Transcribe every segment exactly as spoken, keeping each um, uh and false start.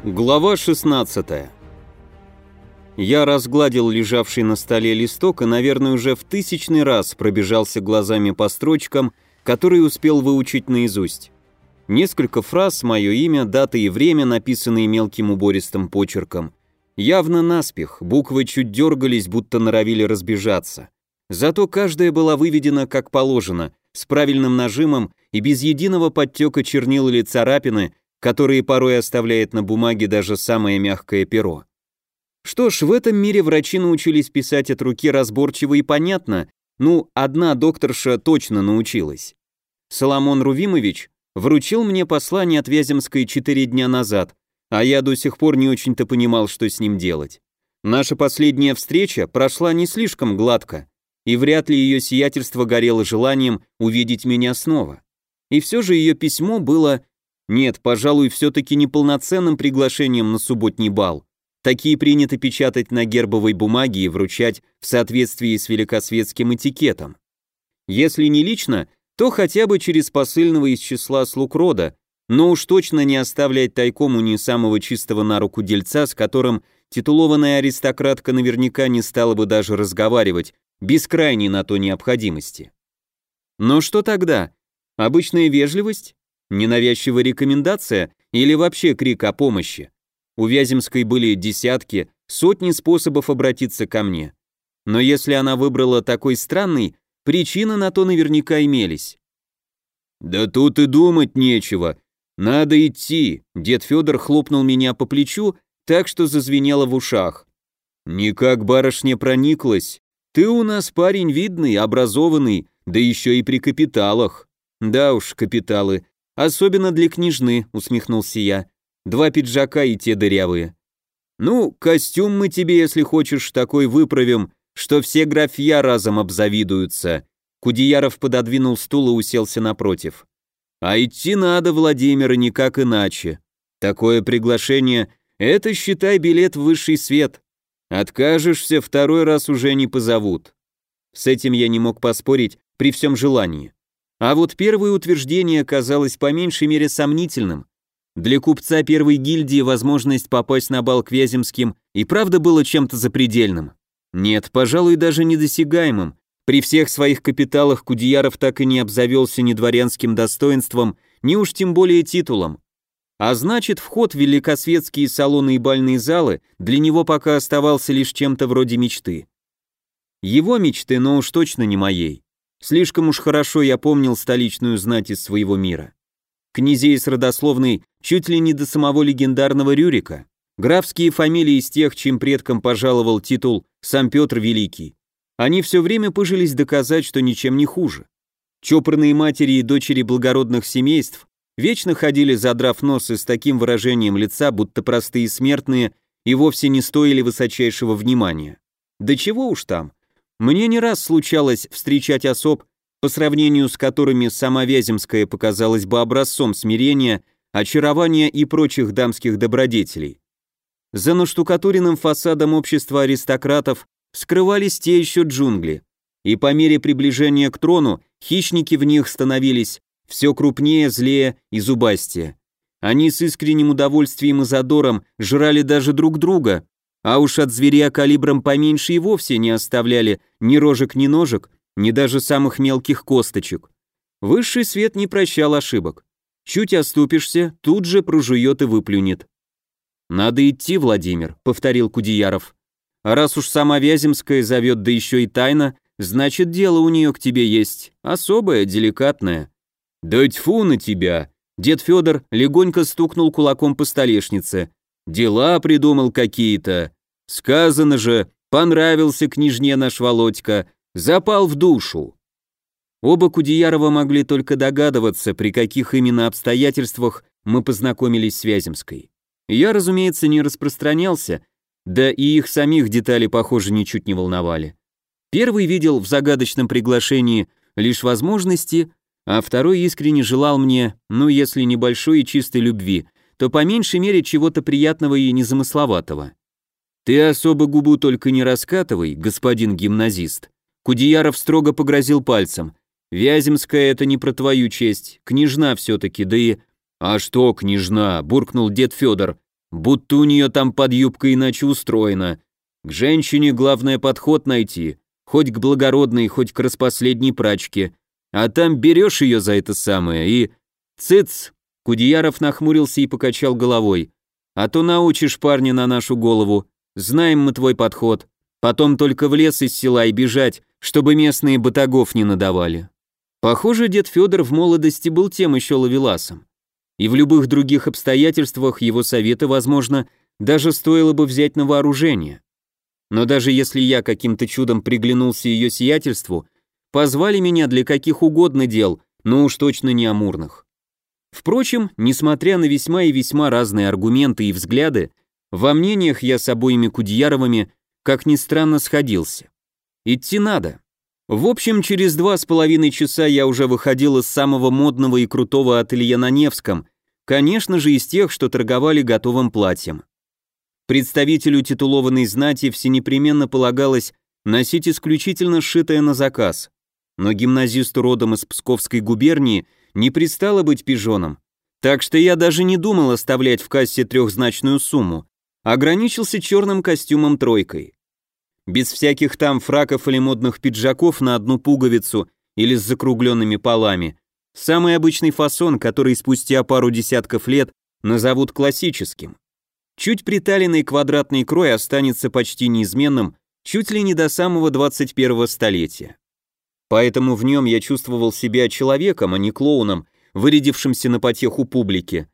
Глава шестнадцатая. Я разгладил лежавший на столе листок и, наверное, уже в тысячный раз пробежался глазами по строчкам, которые успел выучить наизусть. Несколько фраз, мое имя, дата и время, написанные мелким убористым почерком. Явно наспех, буквы чуть дергались, будто норовили разбежаться. Зато каждая была выведена как положено, с правильным нажимом и без единого подтека чернил или царапины, которые порой оставляет на бумаге даже самое мягкое перо. Что ж, в этом мире врачи научились писать от руки разборчиво и понятно, ну, одна докторша точно научилась. Соломон Рувимович вручил мне послание от Вяземской четыре дня назад, а я до сих пор не очень-то понимал, что с ним делать. Наша последняя встреча прошла не слишком гладко, и вряд ли ее сиятельство горело желанием увидеть меня снова. И все же ее письмо было... Нет, пожалуй, все-таки неполноценным приглашением на субботний бал. Такие принято печатать на гербовой бумаге и вручать в соответствии с великосветским этикетом. Если не лично, то хотя бы через посыльного из числа слуг рода, но уж точно не оставлять тайком у не самого чистого на руку дельца, с которым титулованная аристократка наверняка не стала бы даже разговаривать, без крайней на то необходимости. Но что тогда? Обычная вежливость? Ненавязчивая рекомендация или вообще крик о помощи? У Вяземской были десятки, сотни способов обратиться ко мне. Но если она выбрала такой странный, причины на то наверняка имелись. «Да тут и думать нечего. Надо идти», — дед Федор хлопнул меня по плечу, так что зазвенело в ушах. «Никак барышня прониклась. Ты у нас парень видный, образованный, да еще и при капиталах». «Да уж, капиталы. Особенно для княжны», — усмехнулся я. «Два пиджака и те дырявые». «Ну, костюм мы тебе, если хочешь, такой выправим, что все графья разом обзавидуются». Кудеяров пододвинул стул и уселся напротив. «А идти надо, Владимир, и никак иначе. Такое приглашение — это, считай, билет в высший свет. Откажешься, второй раз уже не позовут». С этим я не мог поспорить при всем желании. А вот первое утверждение казалось по меньшей мере сомнительным. Для купца первой гильдии возможность попасть на бал к Вяземским и правда было чем-то запредельным. Нет, пожалуй, даже недосягаемым. При всех своих капиталах Кудеяров так и не обзавелся ни дворянским достоинством, ни уж тем более титулом. А значит, вход в великосветские салоны и бальные залы для него пока оставался лишь чем-то вроде мечты. Его мечты, но уж точно не моей. Слишком уж хорошо я помнил столичную знать из своего мира. Князей с родословной чуть ли не до самого легендарного Рюрика, графские фамилии из тех, чьим предкам пожаловал титул сам Петр Великий. Они все время пыжились доказать, что ничем не хуже. Чопорные матери и дочери благородных семейств вечно ходили, задрав нос, и с таким выражением лица, будто простые смертные и вовсе не стоили высочайшего внимания. Да чего уж там. Мне не раз случалось встречать особ, по сравнению с которыми сама Вяземская показалась бы образцом смирения, очарования и прочих дамских добродетелей. За наштукатуренным фасадом общества аристократов скрывались те еще джунгли, и по мере приближения к трону хищники в них становились все крупнее, злее и зубастее. Они с искренним удовольствием и задором жрали даже друг друга, а уж от зверя калибром поменьше и вовсе не оставляли ни рожек, ни ножек, ни даже самых мелких косточек. Высший свет не прощал ошибок. Чуть оступишься, тут же прожует и выплюнет. «Надо идти, Владимир», — повторил Кудеяров. «А раз уж сама Вяземская зовет, да еще и тайно, значит, дело у нее к тебе есть, особое, деликатное». «Да тьфу на тебя!» Дед Федор легонько стукнул кулаком по столешнице. «Дела придумал какие-то. Сказано же, понравился княжне наш Володька, запал в душу». Оба Кудеярова могли только догадываться, при каких именно обстоятельствах мы познакомились с Вяземской. Я, разумеется, не распространялся, да и их самих детали, похоже, ничуть не волновали. Первый видел в загадочном приглашении лишь возможности, а второй искренне желал мне, ну если небольшой и чистой любви, то по меньшей мере чего-то приятного и незамысловатого. «Ты особо губу только не раскатывай, господин гимназист», Кудеяров строго погрозил пальцем. «Вяземская — это не про твою честь, княжна все-таки, да и...» «А что, княжна?» — буркнул дед Федор. Будто у нее там под юбкой иначе устроено. К женщине главное подход найти, хоть к благородной, хоть к распоследней прачке. А там берешь ее за это самое и... Цыц! Кудеяров нахмурился и покачал головой. А то научишь парня на нашу голову. Знаем мы твой подход. Потом только в лес из села и бежать, чтобы местные батагов не надавали. Похоже, дед Федор в молодости был тем еще ловеласом. И в любых других обстоятельствах его советы, возможно, даже стоило бы взять на вооружение. Но даже если я каким-то чудом приглянулся ее сиятельству, позвали меня для каких угодно дел, но уж точно не амурных. Впрочем, несмотря на весьма и весьма разные аргументы и взгляды, во мнениях я с обоими Кудеяровыми, как ни странно, сходился. Идти надо. В общем, через два с половиной часа я уже выходил из самого модного и крутого ателье на Невском, конечно же, из тех, что торговали готовым платьем. Представителю титулованной знати всенепременно полагалось носить исключительно сшитое на заказ, но гимназисту родом из Псковской губернии не пристало быть пижоном, так что я даже не думал оставлять в кассе трехзначную сумму, ограничился черным костюмом тройкой. Без всяких там фраков или модных пиджаков на одну пуговицу или с закругленными полами. Самый обычный фасон, который спустя пару десятков лет назовут классическим. Чуть приталенный квадратный крой останется почти неизменным, чуть ли не до самого двадцать первого столетия. Поэтому в нем я чувствовал себя человеком, а не клоуном, вырядившимся на потеху публики.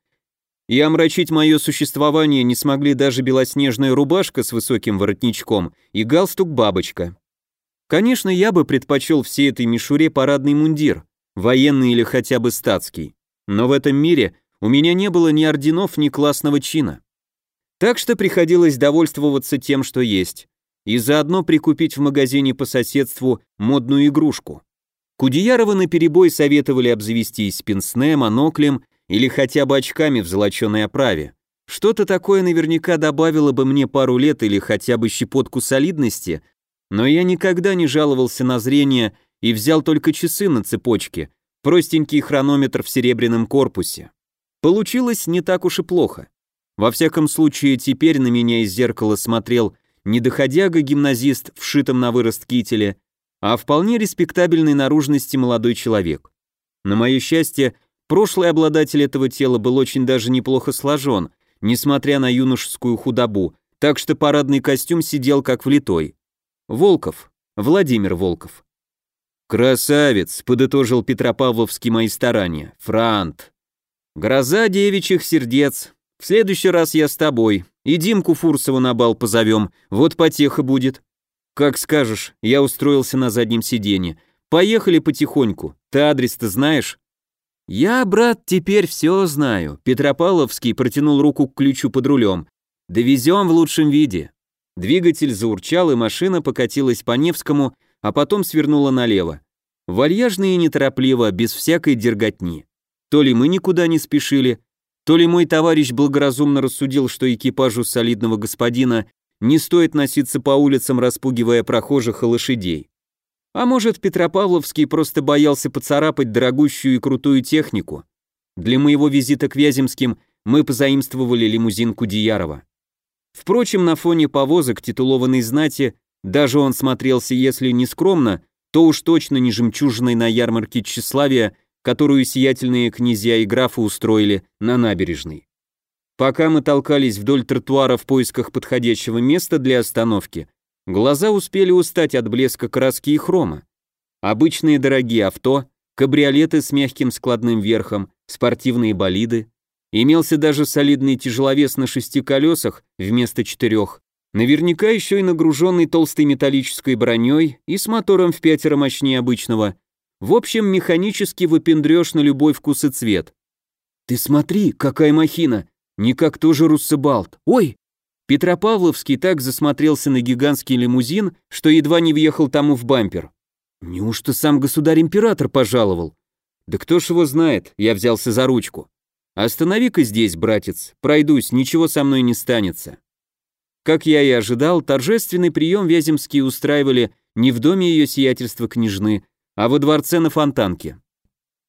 И омрачить мое существование не смогли даже белоснежная рубашка с высоким воротничком и галстук-бабочка. Конечно, я бы предпочел всей этой мишуре парадный мундир, военный или хотя бы статский, но в этом мире у меня не было ни орденов, ни классного чина. Так что приходилось довольствоваться тем, что есть, и заодно прикупить в магазине по соседству модную игрушку. Кудеяровы наперебой советовали обзавестись пенсне, моноклем или хотя бы очками в золоченой оправе. Что-то такое наверняка добавило бы мне пару лет или хотя бы щепотку солидности, но я никогда не жаловался на зрение и взял только часы на цепочке, простенький хронометр в серебряном корпусе. Получилось не так уж и плохо. Во всяком случае, теперь на меня из зеркала смотрел не доходяга-гимназист в шитом на вырост кителе, а вполне респектабельной наружности молодой человек. На мое счастье, прошлый обладатель этого тела был очень даже неплохо сложен, несмотря на юношескую худобу, так что парадный костюм сидел как влитой. Волков, Владимир Волков. «Красавец», — подытожил Петропавловский мои старания, «Франт». «Гроза девичьих сердец. В следующий раз я с тобой. И Димку Фурсова на бал позовем, вот потеха будет». «Как скажешь», — я устроился на заднем сиденье. «Поехали потихоньку. Ты адрес-то знаешь?» «Я, брат, теперь все знаю». Петропавловский протянул руку к ключу под рулем. «Довезем в лучшем виде». Двигатель заурчал, и машина покатилась по Невскому, а потом свернула налево. Вальяжно и неторопливо, без всякой дерготни. То ли мы никуда не спешили, то ли мой товарищ благоразумно рассудил, что экипажу солидного господина не стоит носиться по улицам, распугивая прохожих и лошадей. А может, Петропавловский просто боялся поцарапать дорогущую и крутую технику. Для моего визита к Вяземским мы позаимствовали лимузин Кудеярова. Впрочем, на фоне повозок титулованной знати даже он смотрелся, если не скромно, то уж точно не жемчужиной на ярмарке тщеславия, которую сиятельные князья и графы устроили на набережной. Пока мы толкались вдоль тротуара в поисках подходящего места для остановки, глаза успели устать от блеска краски и хрома. Обычные дорогие авто, кабриолеты с мягким складным верхом, спортивные болиды. Имелся даже солидный тяжеловес на шести колесах вместо четырех, наверняка еще и нагруженный толстой металлической броней и с мотором в пятеро мощнее обычного. В общем, механический выпендрёж на любой вкус и цвет. «Ты смотри, какая махина! Не как тоже руссебалт! Ой!» Петропавловский так засмотрелся на гигантский лимузин, что едва не въехал тому в бампер. «Неужто сам государь-император пожаловал?» «Да кто ж его знает?» — я взялся за ручку. «Останови-ка здесь, братец, пройдусь, ничего со мной не станется». Как я и ожидал, торжественный прием Вяземские устраивали не в доме ее сиятельства княжны, а во дворце на Фонтанке.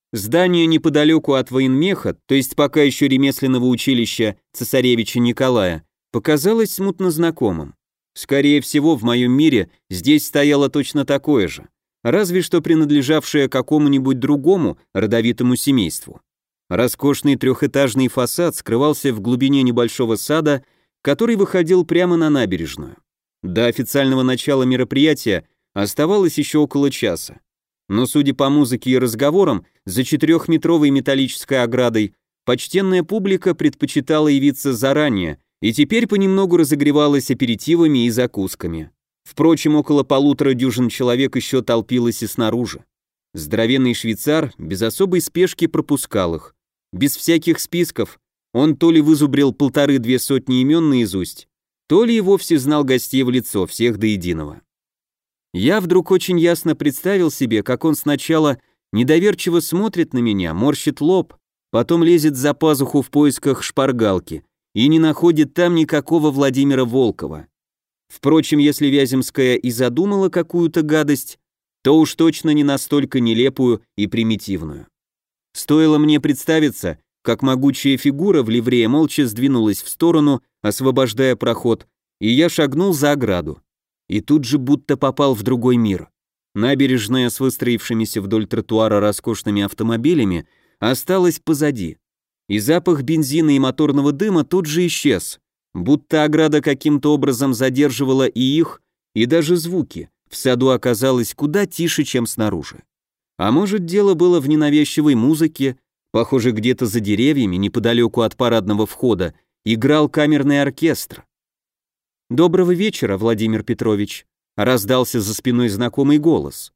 Здание неподалеку от военмеха, то есть пока еще ремесленного училища цесаревича Николая, показалось смутно знакомым. Скорее всего, в моем мире здесь стояло точно такое же, разве что принадлежавшее какому-нибудь другому родовитому семейству. Роскошный трехэтажный фасад скрывался в глубине небольшого сада, который выходил прямо на набережную. До официального начала мероприятия оставалось еще около часа. Но, судя по музыке и разговорам, за четырехметровой металлической оградой почтенная публика предпочитала явиться заранее и теперь понемногу разогревалась аперитивами и закусками. Впрочем, около полутора дюжин человек еще толпилось и снаружи. Здоровенный швейцар без особой спешки пропускал их. Без всяких списков он то ли вызубрил полторы-две сотни имен наизусть, то ли и вовсе знал гостей в лицо, всех до единого. Я вдруг очень ясно представил себе, как он сначала недоверчиво смотрит на меня, морщит лоб, потом лезет за пазуху в поисках шпаргалки и не находит там никакого Владимира Волкова. Впрочем, если Вяземская и задумала какую-то гадость, то уж точно не настолько нелепую и примитивную. Стоило мне представиться, как могучая фигура в ливрее молча сдвинулась в сторону, освобождая проход, и я шагнул за ограду. И тут же будто попал в другой мир. Набережная с выстроившимися вдоль тротуара роскошными автомобилями осталась позади. И запах бензина и моторного дыма тут же исчез, будто ограда каким-то образом задерживала и их, и даже звуки. В саду оказалось куда тише, чем снаружи. А может, дело было в ненавязчивой музыке, похоже, где-то за деревьями, неподалеку от парадного входа, играл камерный оркестр. «Доброго вечера, Владимир Петрович», — раздался за спиной знакомый голос.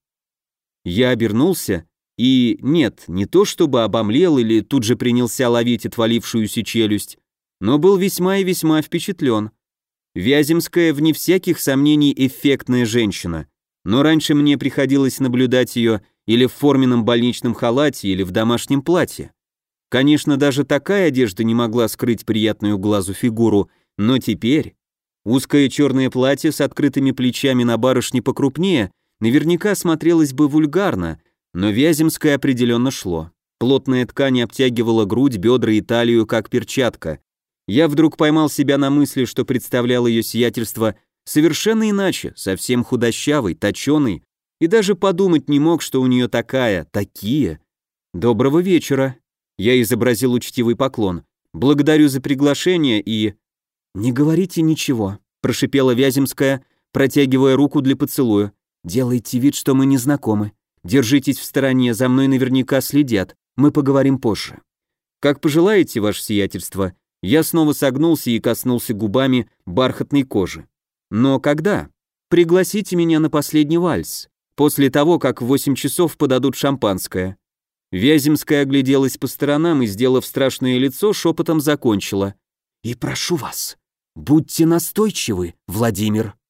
Я обернулся и, нет, не то чтобы обомлел или тут же принялся ловить отвалившуюся челюсть, но был весьма и весьма впечатлен. Вяземская, вне всяких сомнений, эффектная женщина, но раньше мне приходилось наблюдать ее или в форменном больничном халате, или в домашнем платье. Конечно, даже такая одежда не могла скрыть приятную глазу фигуру, но теперь узкое черное платье с открытыми плечами на барышне покрупнее наверняка смотрелось бы вульгарно, но Вяземское определенно шло. Плотная ткань обтягивала грудь, бедра и талию, как перчатка. Я вдруг поймал себя на мысли, что представлял ее сиятельство совершенно иначе, совсем худощавый, точеный, и даже подумать не мог, что у нее такая, такие. «Доброго вечера», — я изобразил учтивый поклон. «Благодарю за приглашение и...» «Не говорите ничего», — прошипела Вяземская, протягивая руку для поцелуя. «Делайте вид, что мы не знакомы. Держитесь в стороне, за мной наверняка следят. Мы поговорим позже». «Как пожелаете, ваше сиятельство». Я снова согнулся и коснулся губами бархатной кожи. «Но когда? Пригласите меня на последний вальс, после того, как в восемь часов подадут шампанское». Вяземская огляделась по сторонам и, сделав страшное лицо, шепотом закончила. «И прошу вас, будьте настойчивы, Владимир».